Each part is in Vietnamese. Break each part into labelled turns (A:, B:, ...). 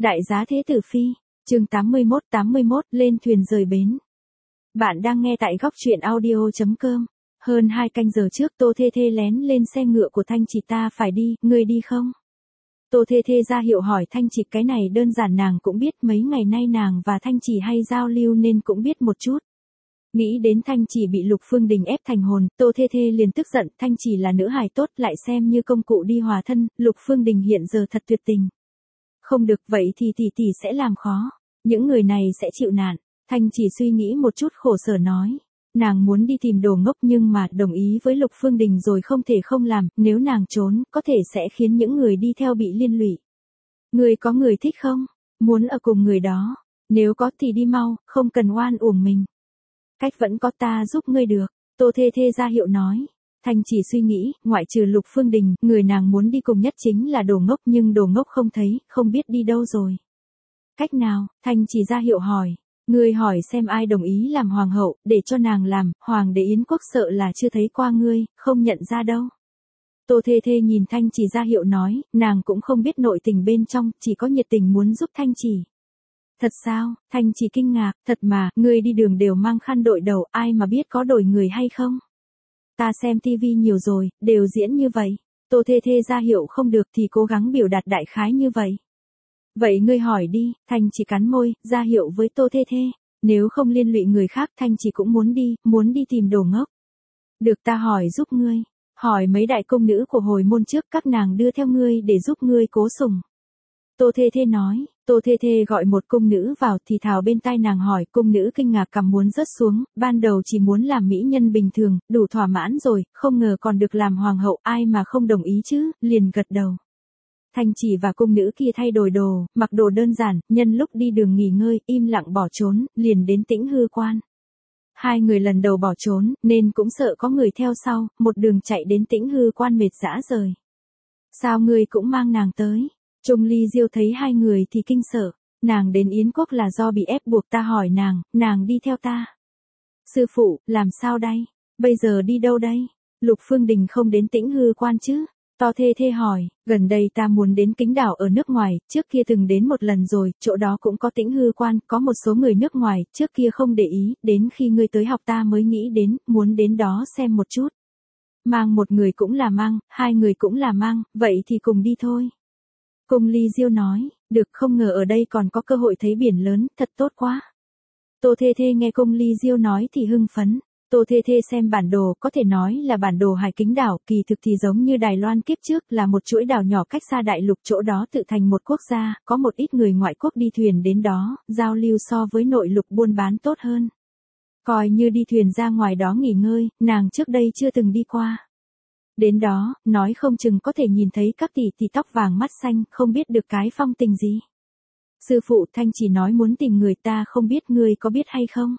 A: Đại giá Thế Tử Phi, chương 81, lên thuyền rời bến. Bạn đang nghe tại góc truyện audio.com. Hơn 2 canh giờ trước Tô Thê Thê lén lên xe ngựa của Thanh Chỉ, ta phải đi, ngươi đi không? Tô Thê Thê ra hiệu hỏi Thanh Chỉ, cái này đơn giản nàng cũng biết, mấy ngày nay nàng và Thanh Chỉ hay giao lưu nên cũng biết một chút. Nghĩ đến Thanh Chỉ bị Lục Phương Đình ép thành hồn, Tô Thê Thê liền tức giận, Thanh Chỉ là nữ hài tốt lại xem như công cụ đi hòa thân, Lục Phương Đình hiện giờ thật tuyệt tình. Không được, vậy thì tỷ tỷ sẽ làm khó, những người này sẽ chịu nạn. Thanh Chỉ suy nghĩ một chút khổ sở nói, nàng muốn đi tìm Đồ Ngốc nhưng mà đồng ý với Lục Phương Đình rồi không thể không làm, nếu nàng trốn, có thể sẽ khiến những người đi theo bị liên lụy. Người có người thích không? Muốn ở cùng người đó, nếu có thì đi mau, không cần oan uổng mình. Cách vẫn có, ta giúp ngươi được, Tô Thê Thê ra hiệu nói. Thanh Chỉ suy nghĩ, ngoại trừ Lục Phương Đình, người nàng muốn đi cùng nhất chính là Đồ Ngốc, nhưng Đồ Ngốc không thấy, không biết đi đâu rồi. Cách nào? Thanh Chỉ ra hiệu hỏi. Ngươi hỏi xem ai đồng ý làm hoàng hậu, để cho nàng làm, hoàng đế Yến Quốc sợ là chưa thấy qua ngươi, không nhận ra đâu. Tô Thê Thê nhìn Thanh Chỉ ra hiệu nói, nàng cũng không biết nội tình bên trong, chỉ có nhiệt tình muốn giúp Thanh Chỉ. Thật sao? Thanh Chỉ kinh ngạc, thật mà, ngươi đi đường đều mang khăn đội đầu, ai mà biết có đổi người hay không? Ta xem tivi nhiều rồi, đều diễn như vậy. Tô Thê Thê ra hiệu không được thì cố gắng biểu đạt đại khái như vậy. Vậy ngươi hỏi đi, Thanh Chỉ cắn môi, ra hiệu với Tô Thê Thê. Nếu không liên lụy người khác, Thanh Chỉ cũng muốn đi tìm Đồ Ngốc. Được, ta hỏi giúp ngươi. Hỏi mấy đại công nữ của hồi môn trước, các nàng đưa theo ngươi để giúp ngươi cố sủng. Tô Thê Thê nói. Tô Thê Thê gọi một cung nữ vào thì thào bên tai nàng hỏi, cung nữ kinh ngạc cằm muốn rớt xuống, ban đầu chỉ muốn làm mỹ nhân bình thường, đủ thỏa mãn rồi, không ngờ còn được làm hoàng hậu, ai mà không đồng ý chứ, liền gật đầu. Thanh Chỉ và cung nữ kia thay đổi đồ, mặc đồ đơn giản, nhân lúc đi đường nghỉ ngơi, im lặng bỏ trốn, liền đến Tĩnh Hư Quan. Hai người lần đầu bỏ trốn, nên cũng sợ có người theo sau, một đường chạy đến Tĩnh Hư Quan mệt rã rời. Sao ngươi cũng mang nàng tới? Trung Ly Diêu thấy hai người thì kinh sợ, nàng đến Yến Quốc là do bị ép buộc, ta hỏi nàng đi theo ta. Sư phụ, làm sao đây? Bây giờ đi đâu đây? Lục Phương Đình không đến Tĩnh Hư Quan chứ? Tô Thê Thê hỏi, gần đây ta muốn đến Kính Đảo ở nước ngoài, trước kia từng đến một lần rồi, chỗ đó cũng có Tĩnh Hư Quan, có một số người nước ngoài, trước kia không để ý, đến khi ngươi tới học ta mới nghĩ đến, muốn đến đó xem một chút. Mang một người cũng là mang, hai người cũng là mang, vậy thì cùng đi thôi. Cung Ly Diêu nói, được, không ngờ ở đây còn có cơ hội thấy biển lớn, thật tốt quá. Tô Thê Thê nghe Cung Ly Diêu nói thì hưng phấn. Tô Thê Thê xem bản đồ, có thể nói là bản đồ Hải Kính Đảo, kỳ thực thì giống như Đài Loan kiếp trước, là một chuỗi đảo nhỏ cách xa đại lục, chỗ đó tự thành một quốc gia, có một ít người ngoại quốc đi thuyền đến đó, giao lưu so với nội lục buôn bán tốt hơn. Coi như đi thuyền ra ngoài đó nghỉ ngơi, nàng trước đây chưa từng đi qua. Đến đó, nói không chừng có thể nhìn thấy các tỷ tóc vàng mắt xanh, không biết được cái phong tình gì. Sư phụ, Thanh Chỉ nói muốn tìm người, ta không biết ngươi có biết hay không?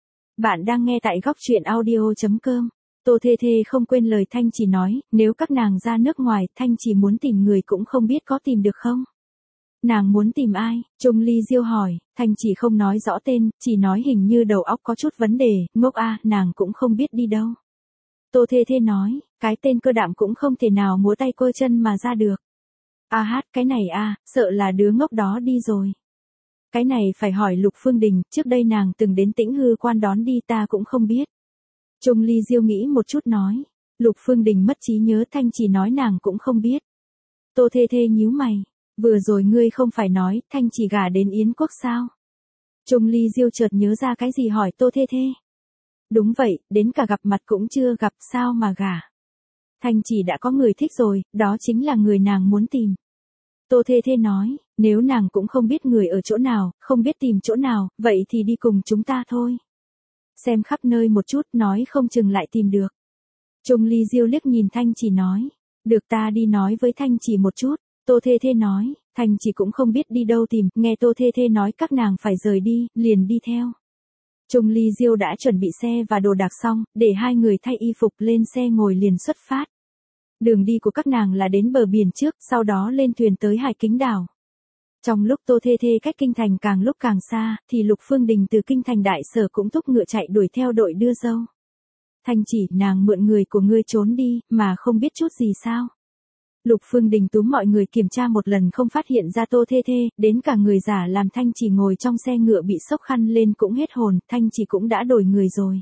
A: Bạn đang nghe tại góc truyện audio.com. Tô Thê Thê không quên lời Thanh Chỉ nói, nếu các nàng ra nước ngoài, Thanh Chỉ muốn tìm người cũng không biết có tìm được không? Nàng muốn tìm ai? Trung Ly Diêu hỏi, Thanh Chỉ không nói rõ tên, chỉ nói hình như đầu óc có chút vấn đề, ngốc a, nàng cũng không biết đi đâu. Tô Thê Thê nói, cái tên Cơ Đạm cũng không thể nào múa tay quơ chân mà ra được. A hát, cái này a, sợ là đứa ngốc đó đi rồi. Cái này phải hỏi Lục Phương Đình, trước đây nàng từng đến Tĩnh Hư Quan đón đi, ta cũng không biết. Trung Ly Diêu nghĩ một chút nói, Lục Phương Đình mất trí nhớ, Thanh Chỉ nói nàng cũng không biết. Tô Thê Thê nhíu mày, vừa rồi ngươi không phải nói, Thanh Chỉ gả đến Yến Quốc sao? Trung Ly Diêu chợt nhớ ra cái gì hỏi Tô Thê Thê. Đúng vậy, đến cả gặp mặt cũng chưa gặp, sao mà gả? Thanh Chỉ đã có người thích rồi, đó chính là người nàng muốn tìm. Tô Thê Thê nói, nếu nàng cũng không biết người ở chỗ nào, không biết tìm chỗ nào, vậy thì đi cùng chúng ta thôi. Xem khắp nơi một chút, nói không chừng lại tìm được. Trung Ly Diêu liếc nhìn Thanh Chỉ nói, được, ta đi nói với Thanh Chỉ một chút. Tô Thê Thê nói, Thanh Chỉ cũng không biết đi đâu tìm, nghe Tô Thê Thê nói các nàng phải rời đi, liền đi theo. Trung Ly Diêu đã chuẩn bị xe và đồ đạc xong, để hai người thay y phục lên xe ngồi liền xuất phát. Đường đi của các nàng là đến bờ biển trước, sau đó lên thuyền tới Hải Kính Đảo. Trong lúc Tô Thê Thê cách kinh thành càng lúc càng xa, thì Lục Phương Đình từ kinh thành đại sở cũng thúc ngựa chạy đuổi theo đội đưa dâu. Thanh Chỉ, nàng mượn người của ngươi trốn đi, mà không biết chút gì sao? Lục Phương Đình túm mọi người kiểm tra một lần không phát hiện ra Tô Thê Thê, đến cả người giả làm Thanh Chỉ ngồi trong xe ngựa bị sốc khăn lên cũng hết hồn, Thanh Chỉ cũng đã đổi người rồi.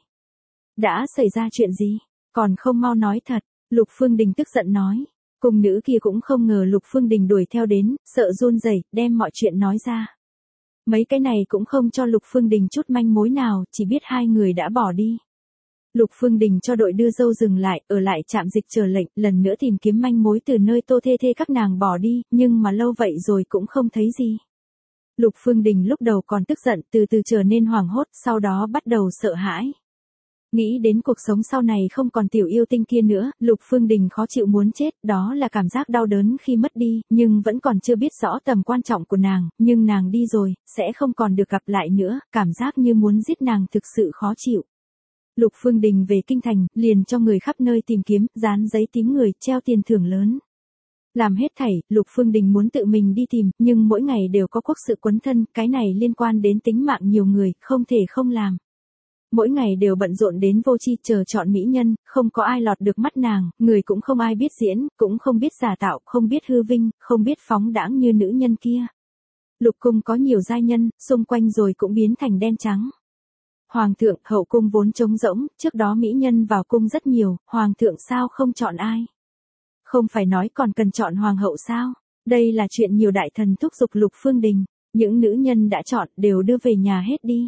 A: Đã xảy ra chuyện gì? Còn không mau nói thật, Lục Phương Đình tức giận nói. Cung nữ kia cũng không ngờ Lục Phương Đình đuổi theo đến, sợ run rẩy, đem mọi chuyện nói ra. Mấy cái này cũng không cho Lục Phương Đình chút manh mối nào, chỉ biết hai người đã bỏ đi. Lục Phương Đình cho đội đưa dâu dừng lại, ở lại trạm dịch chờ lệnh, lần nữa tìm kiếm manh mối từ nơi Tô Thê Thê các nàng bỏ đi, nhưng mà lâu vậy rồi cũng không thấy gì. Lục Phương Đình lúc đầu còn tức giận, từ từ trở nên hoảng hốt, sau đó bắt đầu sợ hãi. Nghĩ đến cuộc sống sau này không còn tiểu yêu tinh kia nữa, Lục Phương Đình khó chịu muốn chết, đó là cảm giác đau đớn khi mất đi, nhưng vẫn còn chưa biết rõ tầm quan trọng của nàng, nhưng nàng đi rồi, sẽ không còn được gặp lại nữa, cảm giác như muốn giết nàng thực sự khó chịu. Lục Phương Đình về kinh thành, liền cho người khắp nơi tìm kiếm, dán giấy tím người, treo tiền thưởng lớn. Làm hết thảy, Lục Phương Đình muốn tự mình đi tìm, nhưng mỗi ngày đều có quốc sự quấn thân, cái này liên quan đến tính mạng nhiều người, không thể không làm. Mỗi ngày đều bận rộn đến vô chi chờ chọn mỹ nhân, không có ai lọt được mắt nàng, người cũng không ai biết diễn, cũng không biết giả tạo, không biết hư vinh, không biết phóng đãng như nữ nhân kia. Lục cung có nhiều giai nhân, xung quanh rồi cũng biến thành đen trắng. Hoàng thượng, hậu cung vốn trống rỗng, trước đó mỹ nhân vào cung rất nhiều, hoàng thượng sao không chọn ai? Không phải nói còn cần chọn hoàng hậu sao? Đây là chuyện nhiều đại thần thúc giục Lục Phương Đình, những nữ nhân đã chọn đều đưa về nhà hết đi.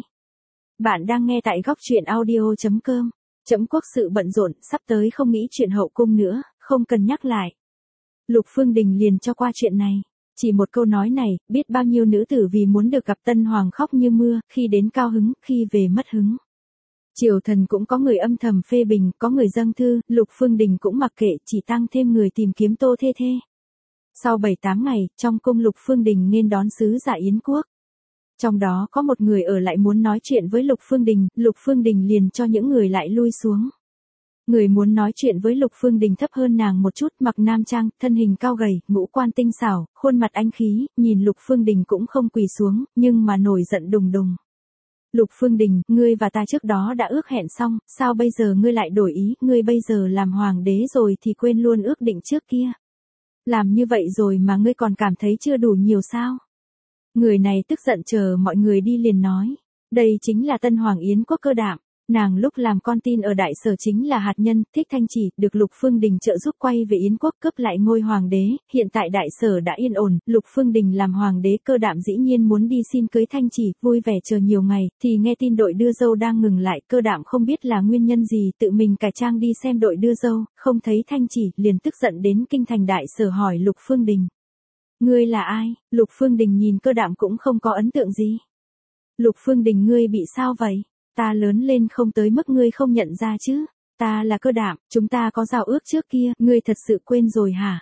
A: Bạn đang nghe tại góc truyện audio.com. Chấm quốc sự bận rộn, sắp tới không nghĩ chuyện hậu cung nữa, không cần nhắc lại. Lục Phương Đình liền cho qua chuyện này. Chỉ một câu nói này, biết bao nhiêu nữ tử vì muốn được gặp tân hoàng khóc như mưa, khi đến cao hứng, khi về mất hứng. Triều thần cũng có người âm thầm phê bình, có người dâng thư, Lục Phương Đình cũng mặc kệ, chỉ tăng thêm người tìm kiếm Tô Thê Thê. Sau 7-8 ngày, trong cung Lục Phương Đình nên đón sứ giả Yến quốc. Trong đó có một người ở lại muốn nói chuyện với Lục Phương Đình liền cho những người lại lui xuống. Người muốn nói chuyện với Lục Phương Đình thấp hơn nàng một chút, mặc nam trang, thân hình cao gầy, ngũ quan tinh xảo, khuôn mặt anh khí, nhìn Lục Phương Đình cũng không quỳ xuống, nhưng mà nổi giận đùng đùng. Lục Phương Đình, ngươi và ta trước đó đã ước hẹn xong, sao bây giờ ngươi lại đổi ý, ngươi bây giờ làm hoàng đế rồi thì quên luôn ước định trước kia. Làm như vậy rồi mà ngươi còn cảm thấy chưa đủ nhiều sao? Người này tức giận chờ mọi người đi liền nói. Đây chính là tân hoàng Yến quốc Cơ Đạm. Nàng lúc làm con tin ở đại sở chính là hạt nhân, thích Thanh Chỉ, được Lục Phương Đình trợ giúp quay về Yến quốc cướp lại ngôi hoàng đế, hiện tại đại sở đã yên ổn, Lục Phương Đình làm hoàng đế, Cơ Đạm dĩ nhiên muốn đi xin cưới Thanh Chỉ, vui vẻ chờ nhiều ngày, thì nghe tin đội đưa dâu đang ngừng lại, Cơ Đạm không biết là nguyên nhân gì, tự mình cải trang đi xem đội đưa dâu, không thấy Thanh Chỉ, liền tức giận đến kinh thành đại sở hỏi Lục Phương Đình. Ngươi là ai? Lục Phương Đình nhìn Cơ Đạm cũng không có ấn tượng gì. Lục Phương Đình, ngươi bị sao vậy? Ta lớn lên không tới mức ngươi không nhận ra chứ. Ta là Cơ Đạm, chúng ta có giao ước trước kia, ngươi thật sự quên rồi hả?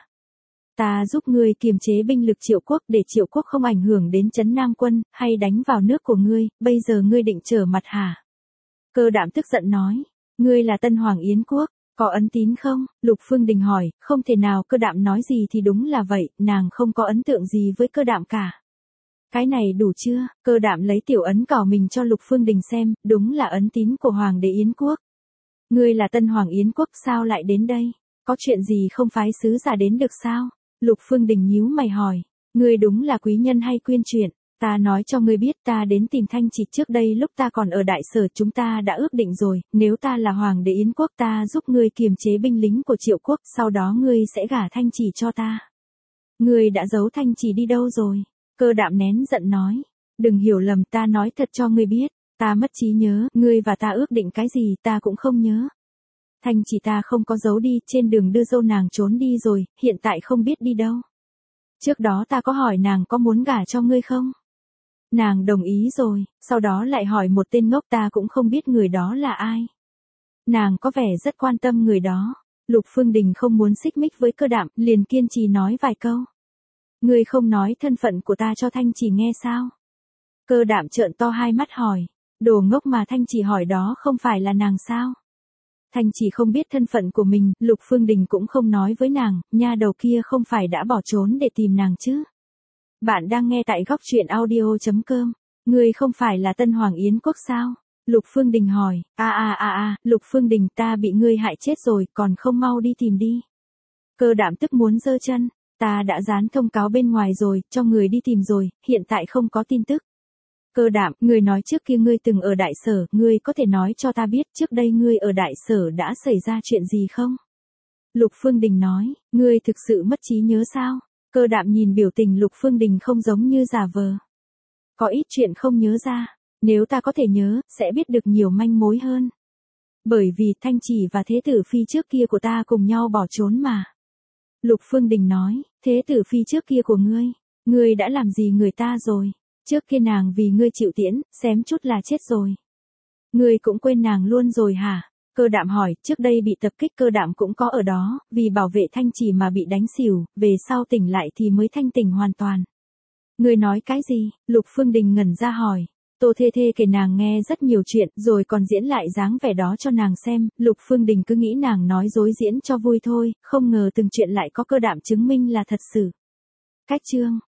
A: Ta giúp ngươi kiềm chế binh lực Triệu quốc để Triệu quốc không ảnh hưởng đến trấn Nam quân, hay đánh vào nước của ngươi, bây giờ ngươi định trở mặt hả? Cơ Đạm tức giận nói, ngươi là tân hoàng Yến quốc, có ấn tín không? Lục Phương Đình hỏi, không thể nào, Cơ Đạm nói gì thì đúng là vậy, nàng không có ấn tượng gì với Cơ Đạm cả. Cái này đủ chưa? Cơ Đạm lấy tiểu ấn cỏ mình cho Lục Phương Đình xem, đúng là ấn tín của Hoàng đế Yến quốc. Ngươi là tân hoàng Yến quốc sao lại đến đây? Có chuyện gì không phái sứ giả đến được sao? Lục Phương Đình nhíu mày hỏi, ngươi đúng là quý nhân hay quyên chuyện? Ta nói cho ngươi biết, ta đến tìm Thanh Chỉ trước đây lúc ta còn ở đại sở, chúng ta đã ước định rồi, nếu ta là hoàng đế Yến quốc ta giúp ngươi kiềm chế binh lính của Triệu quốc, sau đó ngươi sẽ gả Thanh Chỉ cho ta. Ngươi đã giấu Thanh Chỉ đi đâu rồi? Cơ Đạm nén giận nói, đừng hiểu lầm, ta nói thật cho ngươi biết, ta mất trí nhớ, ngươi và ta ước định cái gì ta cũng không nhớ. Thanh Chỉ ta không có giấu đi, trên đường đưa dâu nàng trốn đi rồi, hiện tại không biết đi đâu. Trước đó ta có hỏi nàng có muốn gả cho ngươi không? Nàng đồng ý rồi, sau đó lại hỏi một tên ngốc, ta cũng không biết người đó là ai. Nàng có vẻ rất quan tâm người đó. Lục Phương Đình không muốn xích mích với Cơ Đạm, liền kiên trì nói vài câu. Ngươi không nói thân phận của ta cho Thanh Chỉ nghe sao? Cơ Đạm trợn to hai mắt hỏi, đồ ngốc mà, Thanh Chỉ hỏi đó không phải là nàng sao? Thanh Chỉ không biết thân phận của mình, Lục Phương Đình cũng không nói với nàng, nha đầu kia không phải đã bỏ trốn để tìm nàng chứ? Bạn đang nghe tại góc truyện audio.com. Ngươi không phải là tân hoàng Yến quốc sao? Lục Phương Đình hỏi, Lục Phương Đình, ta bị ngươi hại chết rồi, còn không mau đi tìm đi. Cơ Đạm tức muốn giơ chân. Ta đã dán thông cáo bên ngoài rồi, cho người đi tìm rồi, hiện tại không có tin tức. Cơ Đạm, người nói trước kia ngươi từng ở đại sở, ngươi có thể nói cho ta biết trước đây ngươi ở đại sở đã xảy ra chuyện gì không? Lục Phương Đình nói, ngươi thực sự mất trí nhớ sao? Cơ Đạm nhìn biểu tình Lục Phương Đình không giống như giả vờ. Có ít chuyện không nhớ ra, nếu ta có thể nhớ, sẽ biết được nhiều manh mối hơn. Bởi vì Thanh Chỉ và Thế Tử Phi trước kia của ta cùng nhau bỏ trốn mà. Lục Phương Đình nói, Thế Tử Phi trước kia của ngươi đã làm gì người ta rồi? Trước kia nàng vì ngươi chịu tiễn, xém chút là chết rồi. Ngươi cũng quên nàng luôn rồi hả? Cơ Đạm hỏi, trước đây bị tập kích Cơ Đạm cũng có ở đó, vì bảo vệ Thanh Chỉ mà bị đánh xỉu, về sau tỉnh lại thì mới thanh tỉnh hoàn toàn. Ngươi nói cái gì? Lục Phương Đình ngẩn ra hỏi. Tô Thê Thê kể nàng nghe rất nhiều chuyện, rồi còn diễn lại dáng vẻ đó cho nàng xem, Lục Phương Đình cứ nghĩ nàng nói dối diễn cho vui thôi, không ngờ từng chuyện lại có Cơ Đạm chứng minh là thật sự. Cách chương